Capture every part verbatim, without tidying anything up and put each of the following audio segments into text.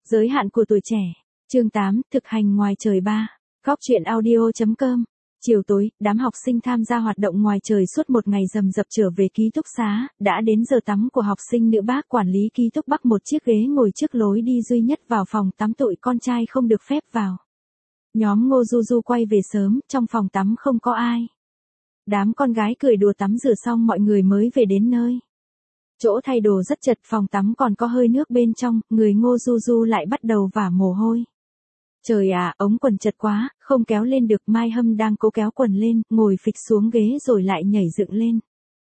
Giới hạn của tuổi trẻ. Chương tám, thực hành ngoài trời ba. Góc truyện audio chấm com. Chiều tối, đám học sinh tham gia hoạt động ngoài trời suốt một ngày rầm rập trở về ký túc xá, đã đến giờ tắm của học sinh nữ. Bác quản lý ký túc bắc một chiếc ghế ngồi trước lối đi duy nhất vào phòng tắm, tụi con trai không được phép vào. Nhóm Ngô Du Du quay về sớm, trong phòng tắm không có ai. Đám con gái cười đùa tắm rửa xong mọi người mới về đến nơi. Chỗ thay đồ rất chật, phòng tắm còn có hơi nước bên trong, người Ngô Du Du lại bắt đầu vả mồ hôi. Trời ạ, à, ống quần chật quá, không kéo lên được. Mai Hâm đang cố kéo quần lên, ngồi phịch xuống ghế rồi lại nhảy dựng lên.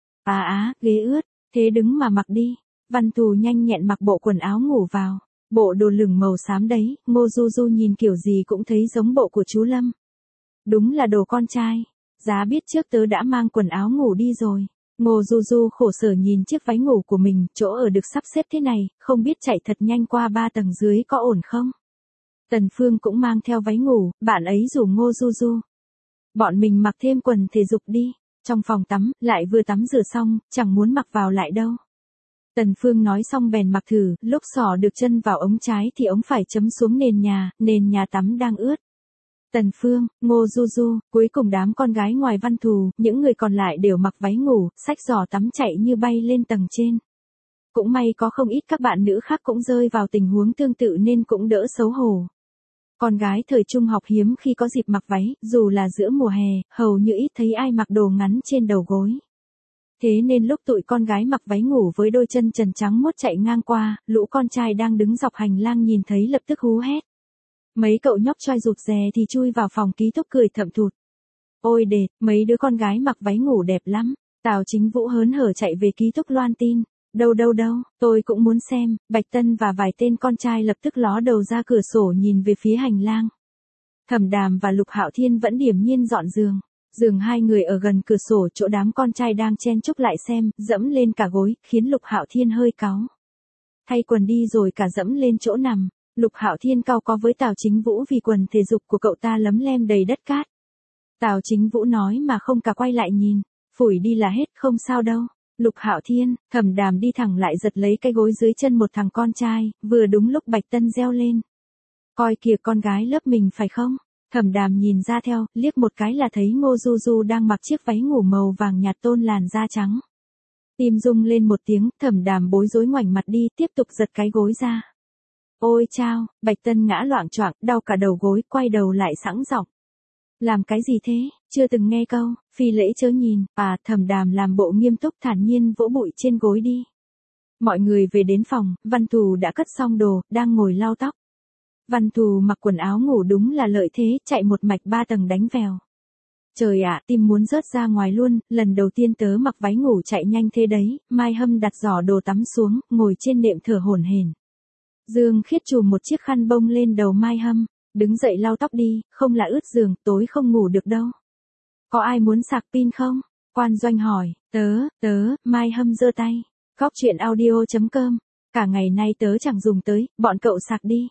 À á, ghế ướt, thế đứng mà mặc đi. Văn Thù nhanh nhẹn mặc bộ quần áo ngủ vào. Bộ đồ lửng màu xám đấy, Ngô Du Du nhìn kiểu gì cũng thấy giống bộ của chú Lâm. Đúng là đồ con trai. Giá biết trước tớ đã mang quần áo ngủ đi rồi. Ngô Du Du khổ sở nhìn chiếc váy ngủ của mình, chỗ ở được sắp xếp thế này, không biết chạy thật nhanh qua ba tầng dưới có ổn không? Tần Phương cũng mang theo váy ngủ, bạn ấy rủ Ngô Du Du. Bọn mình mặc thêm quần thể dục đi, trong phòng tắm, lại vừa tắm rửa xong, chẳng muốn mặc vào lại đâu. Tần Phương nói xong bèn mặc thử, lúc xỏ được chân vào ống trái thì ống phải chấm xuống nền nhà, nền nhà tắm đang ướt. Tần Phương, Ngô Du Du, cuối cùng đám con gái ngoài Văn Thù, những người còn lại đều mặc váy ngủ, xách giỏ tắm chạy như bay lên tầng trên. Cũng may có không ít các bạn nữ khác cũng rơi vào tình huống tương tự nên cũng đỡ xấu hổ. Con gái thời trung học hiếm khi có dịp mặc váy, dù là giữa mùa hè, hầu như ít thấy ai mặc đồ ngắn trên đầu gối. Thế nên lúc tụi con gái mặc váy ngủ với đôi chân trần trắng muốt chạy ngang qua, lũ con trai đang đứng dọc hành lang nhìn thấy lập tức hú hét. Mấy cậu nhóc choi rụt rè thì chui vào phòng ký túc cười thậm thụt. Ôi đệt, mấy đứa con gái mặc váy ngủ đẹp lắm. Tào Chính Vũ hớn hở chạy về ký túc loan tin. Đâu đâu đâu, tôi cũng muốn xem. Bạch Tân và vài tên con trai lập tức ló đầu ra cửa sổ nhìn về phía hành lang. Thẩm Đàm và Lục Hạo Thiên vẫn điềm nhiên dọn giường. Giường hai người ở gần cửa sổ, chỗ đám con trai đang chen chúc lại xem, dẫm lên cả gối, khiến Lục Hạo Thiên hơi cáu. Thay quần đi rồi cả dẫm lên chỗ nằm. Lục Hạo Thiên cau có với Tào Chính Vũ vì quần thể dục của cậu ta lấm lem đầy đất cát. Tào Chính Vũ nói mà không cả quay lại nhìn, phủi đi là hết, không sao đâu. Lục Hạo Thiên, Thẩm Đàm đi thẳng lại giật lấy cái gối dưới chân một thằng con trai, vừa đúng lúc Bạch Tân reo lên. Coi kìa, con gái lớp mình phải không? Thẩm Đàm nhìn ra theo, liếc một cái là thấy Ngô Du Du đang mặc chiếc váy ngủ màu vàng nhạt tôn làn da trắng. Tim rung lên một tiếng, Thẩm Đàm bối rối ngoảnh mặt đi, tiếp tục giật cái gối ra. Ôi chao, Bạch Tân ngã loạng choạng, đau cả đầu gối, quay đầu lại sẵn giọng. Làm cái gì thế, chưa từng nghe câu, phi lễ chớ nhìn. À, Thẩm Đàm làm bộ nghiêm túc thản nhiên vỗ bụi trên gối đi. Mọi người về đến phòng, Văn Thù đã cất xong đồ, đang ngồi lau tóc. Văn Thù mặc quần áo ngủ đúng là lợi thế, chạy một mạch ba tầng đánh vèo. Trời ạ, tim muốn rớt ra ngoài luôn, lần đầu tiên tớ mặc váy ngủ chạy nhanh thế đấy. Mai Hâm đặt giỏ đồ tắm xuống, ngồi trên nệm thở hổn hển. Dương Khiết chùm một chiếc khăn bông lên đầu Mai Hâm, đứng dậy lau tóc đi, không là ướt giường, tối không ngủ được đâu. Có ai muốn sạc pin không? Quan Doanh hỏi. Tớ, tớ, Mai Hâm giơ tay. Góc truyện audio chấm com. Cả ngày nay tớ chẳng dùng tới, bọn cậu sạc đi.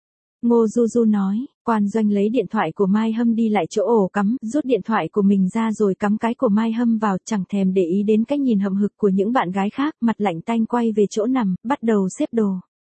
Ngô Du Du nói. Quan Doanh lấy điện thoại của Mai Hâm đi lại chỗ ổ cắm, rút điện thoại của mình ra rồi cắm cái của Mai Hâm vào, chẳng thèm để ý đến cách nhìn hậm hực của những bạn gái khác, mặt lạnh tanh quay về chỗ nằm, bắt đầu xếp đồ.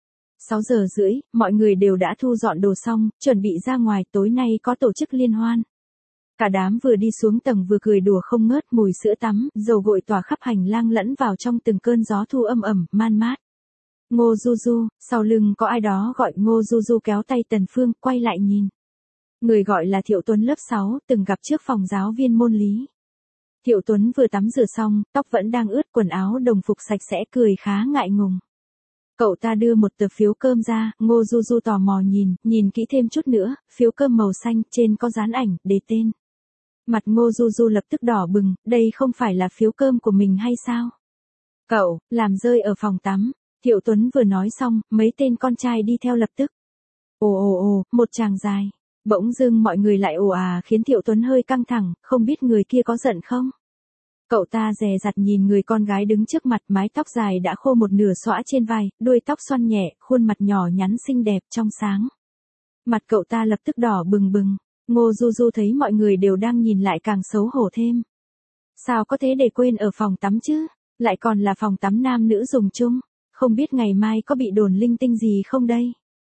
sáu giờ rưỡi, mọi người đều đã thu dọn đồ xong, chuẩn bị ra ngoài, tối nay có tổ chức liên hoan. Cả đám vừa đi xuống tầng vừa cười đùa không ngớt, mùi sữa tắm, dầu gội tỏa khắp hành lang lẫn vào trong từng cơn gió thu âm ẩm, man mát. Ngô Du Du, sau lưng có ai đó gọi. Ngô Du Du kéo tay Tần Phương, quay lại nhìn. Người gọi là Thiệu Tuấn lớp sáu, từng gặp trước phòng giáo viên môn lý. Thiệu Tuấn vừa tắm rửa xong, tóc vẫn đang ướt, quần áo đồng phục sạch sẽ, cười khá ngại ngùng. Cậu ta đưa một tờ phiếu cơm ra, Ngô Du Du tò mò nhìn, nhìn kỹ thêm chút nữa, phiếu cơm màu xanh, trên có dán ảnh, đề tên. Mặt Ngô Du Du lập tức đỏ bừng, đây không phải là phiếu cơm của mình hay sao? Cậu, làm rơi ở phòng tắm. Thiệu Tuấn vừa nói xong, mấy tên con trai đi theo lập tức. Ồ ồ ồ, một tràng dài. Bỗng dưng mọi người lại ồ à, khiến Thiệu Tuấn hơi căng thẳng, không biết người kia có giận không? Cậu ta dè dặt nhìn người con gái đứng trước mặt, mái tóc dài đã khô một nửa xõa trên vai, đuôi tóc xoăn nhẹ, khuôn mặt nhỏ nhắn xinh đẹp trong sáng. Mặt cậu ta lập tức đỏ bừng bừng. Ngô Du Du thấy mọi người đều đang nhìn lại càng xấu hổ thêm. Sao có thế để quên ở phòng tắm chứ? Lại còn là phòng tắm nam nữ dùng chung. Không biết ngày mai có bị đồn linh tinh gì không đây?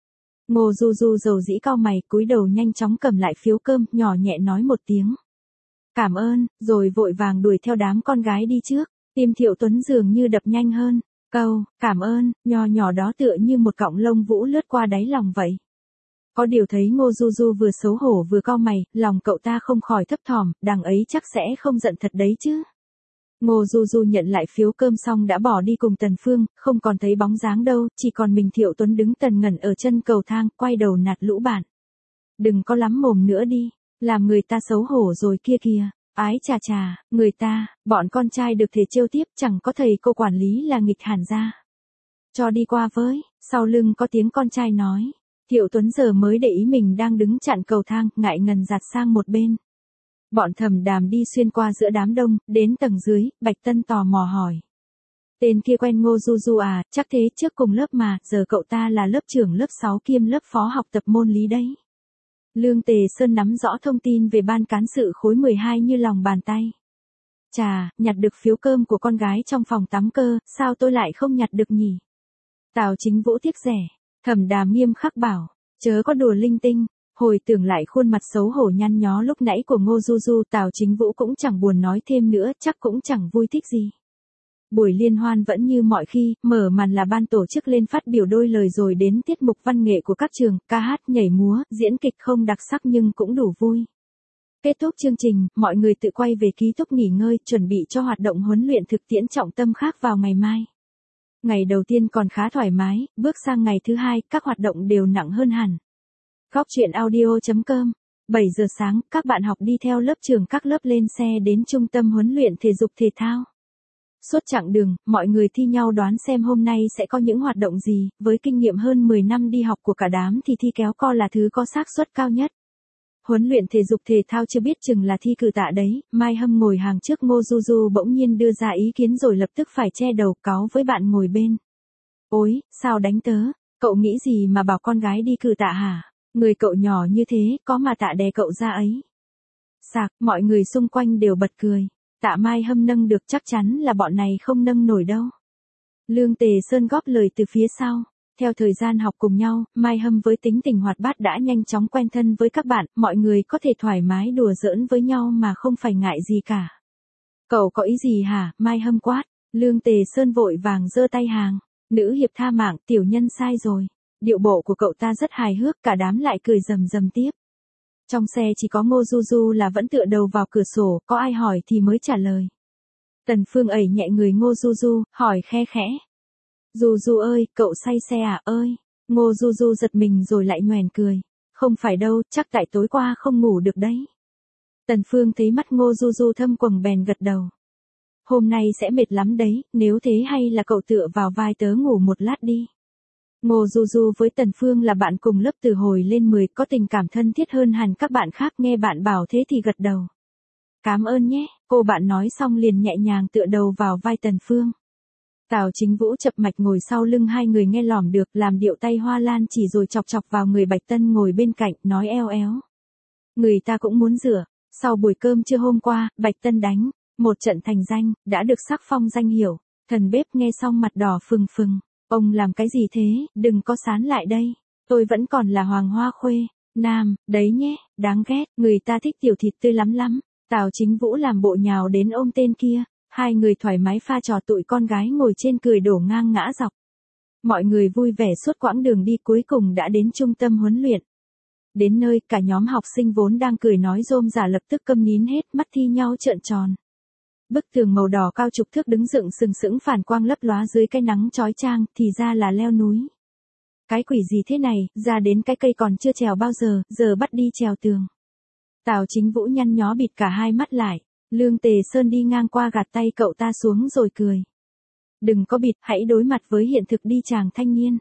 Ngô Du Du dầu dĩ cau mày, cúi đầu nhanh chóng cầm lại phiếu cơm, nhỏ nhẹ nói một tiếng. Cảm ơn, rồi vội vàng đuổi theo đám con gái đi trước. Tim Thiệu Tuấn dường như đập nhanh hơn. Câu, cảm ơn, nho nhỏ đó tựa như một cọng lông vũ lướt qua đáy lòng vậy. Có điều thấy Ngô Du Du vừa xấu hổ vừa cau mày, lòng cậu ta không khỏi thấp thỏm, đằng ấy chắc sẽ không giận thật đấy chứ. Ngô Du Du nhận lại phiếu cơm xong đã bỏ đi cùng Tần Phương, không còn thấy bóng dáng đâu, chỉ còn mình Thiệu Tuấn đứng tần ngẩn ở chân cầu thang, quay đầu nạt lũ bạn. Đừng có lắm mồm nữa đi, làm người ta xấu hổ rồi kia kìa. Ái chà chà, người ta, bọn con trai được thể trêu tiếp, chẳng có thầy cô quản lý là nghịch hẳn ra. Cho đi qua với, sau lưng có tiếng con trai nói. Thiệu Tuấn giờ mới để ý mình đang đứng chặn cầu thang, ngại ngần giạt sang một bên. Bọn Thẩm Đàm đi xuyên qua giữa đám đông, đến tầng dưới, Bạch Tân tò mò hỏi. Tên kia quen Ngô Du Du à, chắc thế, trước cùng lớp mà, giờ cậu ta là lớp trưởng lớp sáu kiêm lớp phó học tập môn lý đấy. Lương Tề Sơn nắm rõ thông tin về ban cán sự khối mười hai như lòng bàn tay. Chà, nhặt được phiếu cơm của con gái trong phòng tắm cơ, sao tôi lại không nhặt được nhỉ? Tào Chính Vũ tiếc rẻ. Thẩm Đàm nghiêm khắc bảo, chớ có đùa linh tinh. Hồi tưởng lại khuôn mặt xấu hổ nhăn nhó lúc nãy của Ngô Du Du, Tào Chính Vũ cũng chẳng buồn nói thêm nữa, chắc cũng chẳng vui thích gì. Buổi liên hoan vẫn như mọi khi, mở màn là ban tổ chức lên phát biểu đôi lời rồi đến tiết mục văn nghệ của các trường, ca hát, nhảy múa, diễn kịch không đặc sắc nhưng cũng đủ vui. Kết thúc chương trình, mọi người tự quay về ký túc nghỉ ngơi, chuẩn bị cho hoạt động huấn luyện thực tiễn trọng tâm khác vào ngày mai. Ngày đầu tiên còn khá thoải mái, bước sang ngày thứ hai, các hoạt động đều nặng hơn hẳn. Góc chuyện audio chấm com, bảy giờ sáng, các bạn học đi theo lớp trưởng các lớp lên xe đến trung tâm huấn luyện thể dục thể thao. Suốt chặng đường, mọi người thi nhau đoán xem hôm nay sẽ có những hoạt động gì, với kinh nghiệm hơn mười năm đi học của cả đám thì thi kéo co là thứ có xác suất cao nhất. Huấn luyện thể dục thể thao chưa biết chừng là thi cử tạ đấy, Mai Hâm ngồi hàng trước Ngô Du Du bỗng nhiên đưa ra ý kiến rồi lập tức phải che đầu cáu với bạn ngồi bên. Ôi, sao đánh tớ, cậu nghĩ gì mà bảo con gái đi cử tạ hả? Người cậu nhỏ như thế, có mà tạ đè cậu ra ấy. Sạc, mọi người xung quanh đều bật cười. Tạ Mai Hâm nâng được chắc chắn là bọn này không nâng nổi đâu. Lương Tề Sơn góp lời từ phía sau. Theo thời gian học cùng nhau, Mai Hâm với tính tình hoạt bát đã nhanh chóng quen thân với các bạn, mọi người có thể thoải mái đùa giỡn với nhau mà không phải ngại gì cả. Cậu có ý gì hả? Mai Hâm quát. Lương Tề Sơn vội vàng giơ tay hàng. Nữ hiệp tha mạng, tiểu nhân sai rồi. Điệu bộ của cậu ta rất hài hước, cả đám lại cười rầm rầm tiếp. Trong xe chỉ có Ngô Du Du là vẫn tựa đầu vào cửa sổ, có ai hỏi thì mới trả lời. Tần Phương ẩy nhẹ người Ngô Du Du, hỏi khe khẽ. Du Du ơi, cậu say xe à ơi? Ngô Du Du giật mình rồi lại nhoẻn cười. Không phải đâu, chắc tại tối qua không ngủ được đấy. Tần Phương thấy mắt Ngô Du Du thâm quầng bèn gật đầu. Hôm nay sẽ mệt lắm đấy, nếu thế hay là cậu tựa vào vai tớ ngủ một lát đi. Ngô Du Du với Tần Phương là bạn cùng lớp từ hồi lên mười, có tình cảm thân thiết hơn hẳn các bạn khác, nghe bạn bảo thế thì gật đầu. Cảm ơn nhé, cô bạn nói xong liền nhẹ nhàng tựa đầu vào vai Tần Phương. Tào Chính Vũ chập mạch ngồi sau lưng hai người nghe lỏm được, làm điệu tay hoa lan chỉ rồi chọc chọc vào người Bạch Tân ngồi bên cạnh, nói eo éo. Người ta cũng muốn rửa, sau buổi cơm trưa hôm qua, Bạch Tân đánh, một trận thành danh, đã được sắc phong danh hiệu, thần bếp nghe xong mặt đỏ phừng phừng. Ông làm cái gì thế, đừng có sán lại đây, tôi vẫn còn là Hoàng Hoa Khuê, nam, đấy nhé, đáng ghét, người ta thích tiểu thịt tươi lắm lắm. Tào Chính Vũ làm bộ nhào đến ôm tên kia, hai người thoải mái pha trò, tụi con gái ngồi trên cười đổ ngang ngã dọc. Mọi người vui vẻ suốt quãng đường đi, cuối cùng đã đến trung tâm huấn luyện. Đến nơi, cả nhóm học sinh vốn đang cười nói rôm rả lập tức câm nín hết, mắt thi nhau trợn tròn. Bức tường màu đỏ cao chục thước đứng dựng sừng sững phản quang lấp lóa dưới cái nắng chói chang, thì ra là leo núi. Cái quỷ gì thế này, ra đến cái cây còn chưa trèo bao giờ, giờ bắt đi trèo tường. Tào Chính Vũ nhăn nhó bịt cả hai mắt lại, Lương Tề Sơn đi ngang qua gạt tay cậu ta xuống rồi cười. Đừng có bịt, hãy đối mặt với hiện thực đi chàng thanh niên.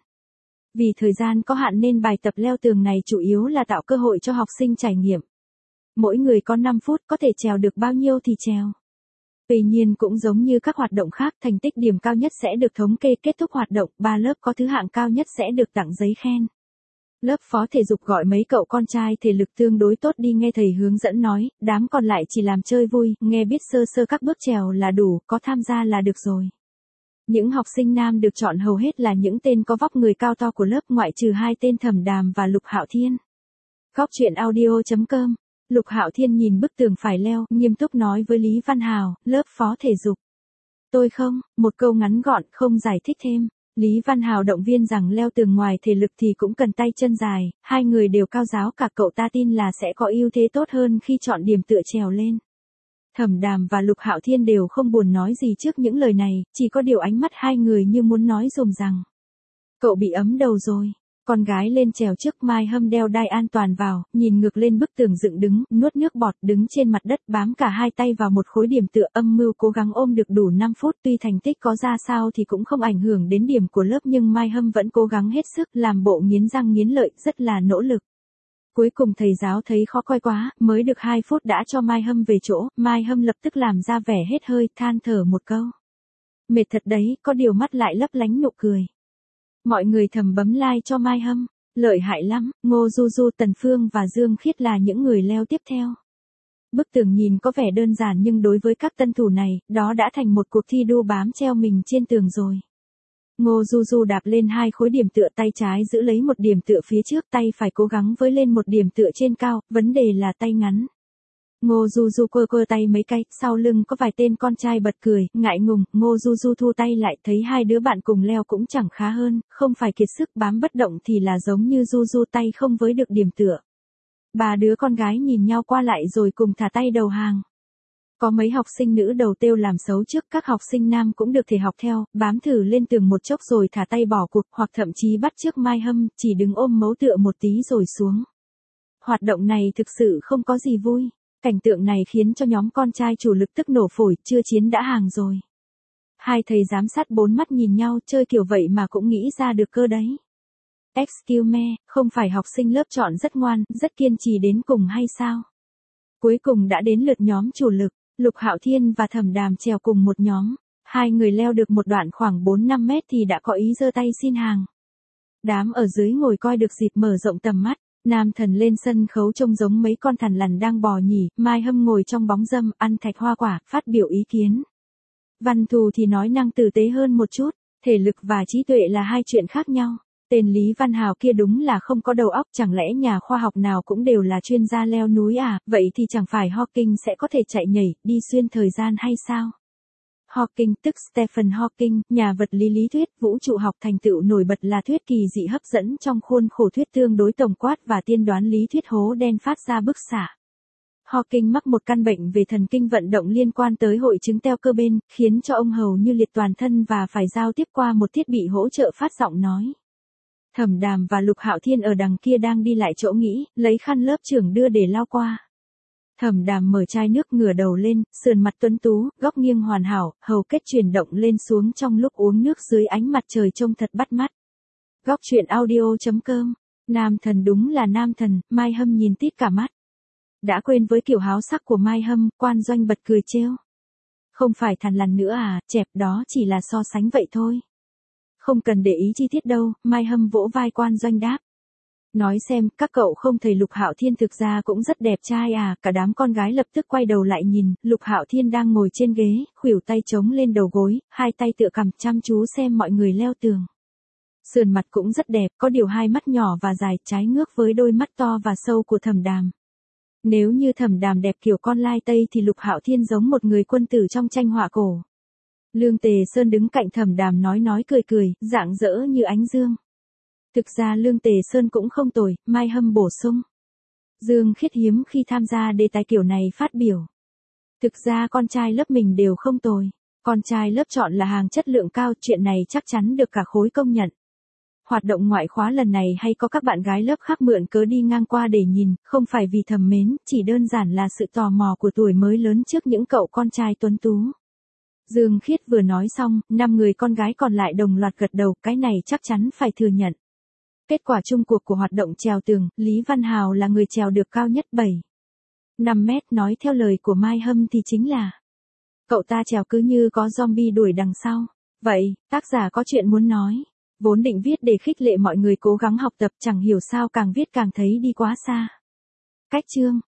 Vì thời gian có hạn nên bài tập leo tường này chủ yếu là tạo cơ hội cho học sinh trải nghiệm. Mỗi người có năm phút, có thể trèo được bao nhiêu thì trèo. Tuy nhiên cũng giống như các hoạt động khác, thành tích điểm cao nhất sẽ được thống kê, kết thúc hoạt động, ba lớp có thứ hạng cao nhất sẽ được tặng giấy khen. Lớp phó thể dục gọi mấy cậu con trai thể lực tương đối tốt đi nghe thầy hướng dẫn nói, đám còn lại chỉ làm chơi vui, nghe biết sơ sơ các bước trèo là đủ, có tham gia là được rồi. Những học sinh nam được chọn hầu hết là những tên có vóc người cao to của lớp ngoại trừ hai tên Thẩm Đàm và Lục Hạo Thiên. Góc truyện audio chấm com. Lục Hạo Thiên nhìn bức tường phải leo, nghiêm túc nói với Lý Văn Hào, lớp phó thể dục. Tôi không, một câu ngắn gọn, không giải thích thêm. Lý Văn Hào động viên rằng leo tường ngoài thể lực thì cũng cần tay chân dài, hai người đều cao giáo cả, cậu ta tin là sẽ có ưu thế tốt hơn khi chọn điểm tựa trèo lên. Thẩm Đàm và Lục Hạo Thiên đều không buồn nói gì trước những lời này, chỉ có điều ánh mắt hai người như muốn nói dùm rằng. Cậu bị ấm đầu rồi. Con gái lên trèo trước, Mai Hâm đeo đai an toàn vào, nhìn ngược lên bức tường dựng đứng, nuốt nước bọt, đứng trên mặt đất bám cả hai tay vào một khối điểm tựa, âm mưu cố gắng ôm được đủ năm phút. Tuy thành tích có ra sao thì cũng không ảnh hưởng đến điểm của lớp, nhưng Mai Hâm vẫn cố gắng hết sức, làm bộ nghiến răng nghiến lợi, rất là nỗ lực. Cuối cùng thầy giáo thấy khó coi quá, mới được hai phút đã cho Mai Hâm về chỗ, Mai Hâm lập tức làm ra vẻ hết hơi, than thở một câu. Mệt thật đấy, có điều mắt lại lấp lánh nụ cười. Mọi người thầm bấm like cho Mai Hâm, lợi hại lắm. Ngô Du Du, Tần Phương và Dương Khiết là những người leo tiếp theo. Bức tường nhìn có vẻ đơn giản nhưng đối với các tân thủ này, đó đã thành một cuộc thi đua bám treo mình trên tường rồi. Ngô Du Du đạp lên hai khối điểm tựa, tay trái giữ lấy một điểm tựa phía trước, tay phải cố gắng với lên một điểm tựa trên cao, vấn đề là tay ngắn. Ngô Du Du cơ cơ tay mấy cái, sau lưng có vài tên con trai bật cười, ngại ngùng, Ngô Du Du thu tay lại, thấy hai đứa bạn cùng leo cũng chẳng khá hơn, không phải kiệt sức bám bất động thì là giống như Du Du tay không với được điểm tựa. Ba đứa con gái nhìn nhau qua lại rồi cùng thả tay đầu hàng. Có mấy học sinh nữ đầu têu làm xấu trước, các học sinh nam cũng được thể học theo, bám thử lên tường một chốc rồi thả tay bỏ cuộc, hoặc thậm chí bắt chước Mai Hâm, chỉ đứng ôm mấu tựa một tí rồi xuống. Hoạt động này thực sự không có gì vui. Cảnh tượng này khiến cho nhóm con trai chủ lực tức nổ phổi, chưa chiến đã hàng rồi. Hai thầy giám sát bốn mắt nhìn nhau, chơi kiểu vậy mà cũng nghĩ ra được cơ đấy. Excuse me, không phải học sinh lớp chọn rất ngoan, rất kiên trì đến cùng hay sao? Cuối cùng đã đến lượt nhóm chủ lực, Lục Hạo Thiên và Thẩm Đàm trèo cùng một nhóm. Hai người leo được một đoạn khoảng bốn năm mét thì đã có ý giơ tay xin hàng. Đám ở dưới ngồi coi được dịp mở rộng tầm mắt. Nam Thần lên sân khấu trông giống mấy con thằn lằn đang bò nhỉ, Mai Hâm ngồi trong bóng râm, ăn thạch hoa quả, phát biểu ý kiến. Văn Thù thì nói năng tử tế hơn một chút, thể lực và trí tuệ là hai chuyện khác nhau. Tên Lý Văn Hào kia đúng là không có đầu óc, chẳng lẽ nhà khoa học nào cũng đều là chuyên gia leo núi à, vậy thì chẳng phải Hawking sẽ có thể chạy nhảy, đi xuyên thời gian hay sao? Hawking tức Stephen Hawking, nhà vật lý lý thuyết vũ trụ học thành tựu nổi bật là thuyết kỳ dị hấp dẫn trong khuôn khổ thuyết tương đối tổng quát và tiên đoán lý thuyết hố đen phát ra bức xạ. Hawking mắc một căn bệnh về thần kinh vận động liên quan tới hội chứng teo cơ bên, khiến cho ông hầu như liệt toàn thân và phải giao tiếp qua một thiết bị hỗ trợ phát giọng nói. Thẩm Đàm và Lục Hạo Thiên ở đằng kia đang đi lại chỗ nghỉ, lấy khăn lớp trưởng đưa để lau qua. Thẩm Đàm mở chai nước, ngửa đầu lên, sườn mặt tuấn tú, góc nghiêng hoàn hảo, hầu kết chuyển động lên xuống trong lúc uống nước dưới ánh mặt trời trông thật bắt mắt. Góc truyện audio chấm com. Nam Thần đúng là nam thần, Mai Hâm nhìn tít cả mắt. Đã quên với kiểu háo sắc của Mai Hâm, Quan Doanh bật cười trêu. Không phải thằn lằn nữa à, chẹp, đó chỉ là so sánh vậy thôi. Không cần để ý chi tiết đâu, Mai Hâm vỗ vai Quan Doanh đáp. Nói xem, các cậu không thấy Lục Hạo Thiên thực ra cũng rất đẹp trai à, cả đám con gái lập tức quay đầu lại nhìn, Lục Hạo Thiên đang ngồi trên ghế, khuỷu tay chống lên đầu gối, hai tay tựa cằm chăm chú xem mọi người leo tường. Sườn mặt cũng rất đẹp, có điều hai mắt nhỏ và dài, trái ngước với đôi mắt to và sâu của Thẩm Đàm. Nếu như Thẩm Đàm đẹp kiểu con lai tây thì Lục Hạo Thiên giống một người quân tử trong tranh họa cổ. Lương Tề Sơn đứng cạnh Thẩm Đàm nói nói cười cười, rạng rỡ như ánh dương. Thực ra Lương Tề Sơn cũng không tồi, Mai Hâm bổ sung. Dương Khiết hiếm khi tham gia đề tài kiểu này phát biểu. Thực ra con trai lớp mình đều không tồi. Con trai lớp chọn là hàng chất lượng cao, chuyện này chắc chắn được cả khối công nhận. Hoạt động ngoại khóa lần này hay có các bạn gái lớp khác mượn cớ đi ngang qua để nhìn, không phải vì thầm mến, chỉ đơn giản là sự tò mò của tuổi mới lớn trước những cậu con trai tuấn tú. Dương Khiết vừa nói xong, năm người con gái còn lại đồng loạt gật đầu, cái này chắc chắn phải thừa nhận. Kết quả chung cuộc của hoạt động trèo tường, Lý Văn Hào là người trèo được cao nhất bảy năm mét, nói theo lời của Mai Hâm thì chính là cậu ta trèo cứ như có zombie đuổi đằng sau. Vậy, tác giả có chuyện muốn nói. Vốn định viết để khích lệ mọi người cố gắng học tập, chẳng hiểu sao càng viết càng thấy đi quá xa. Cách chương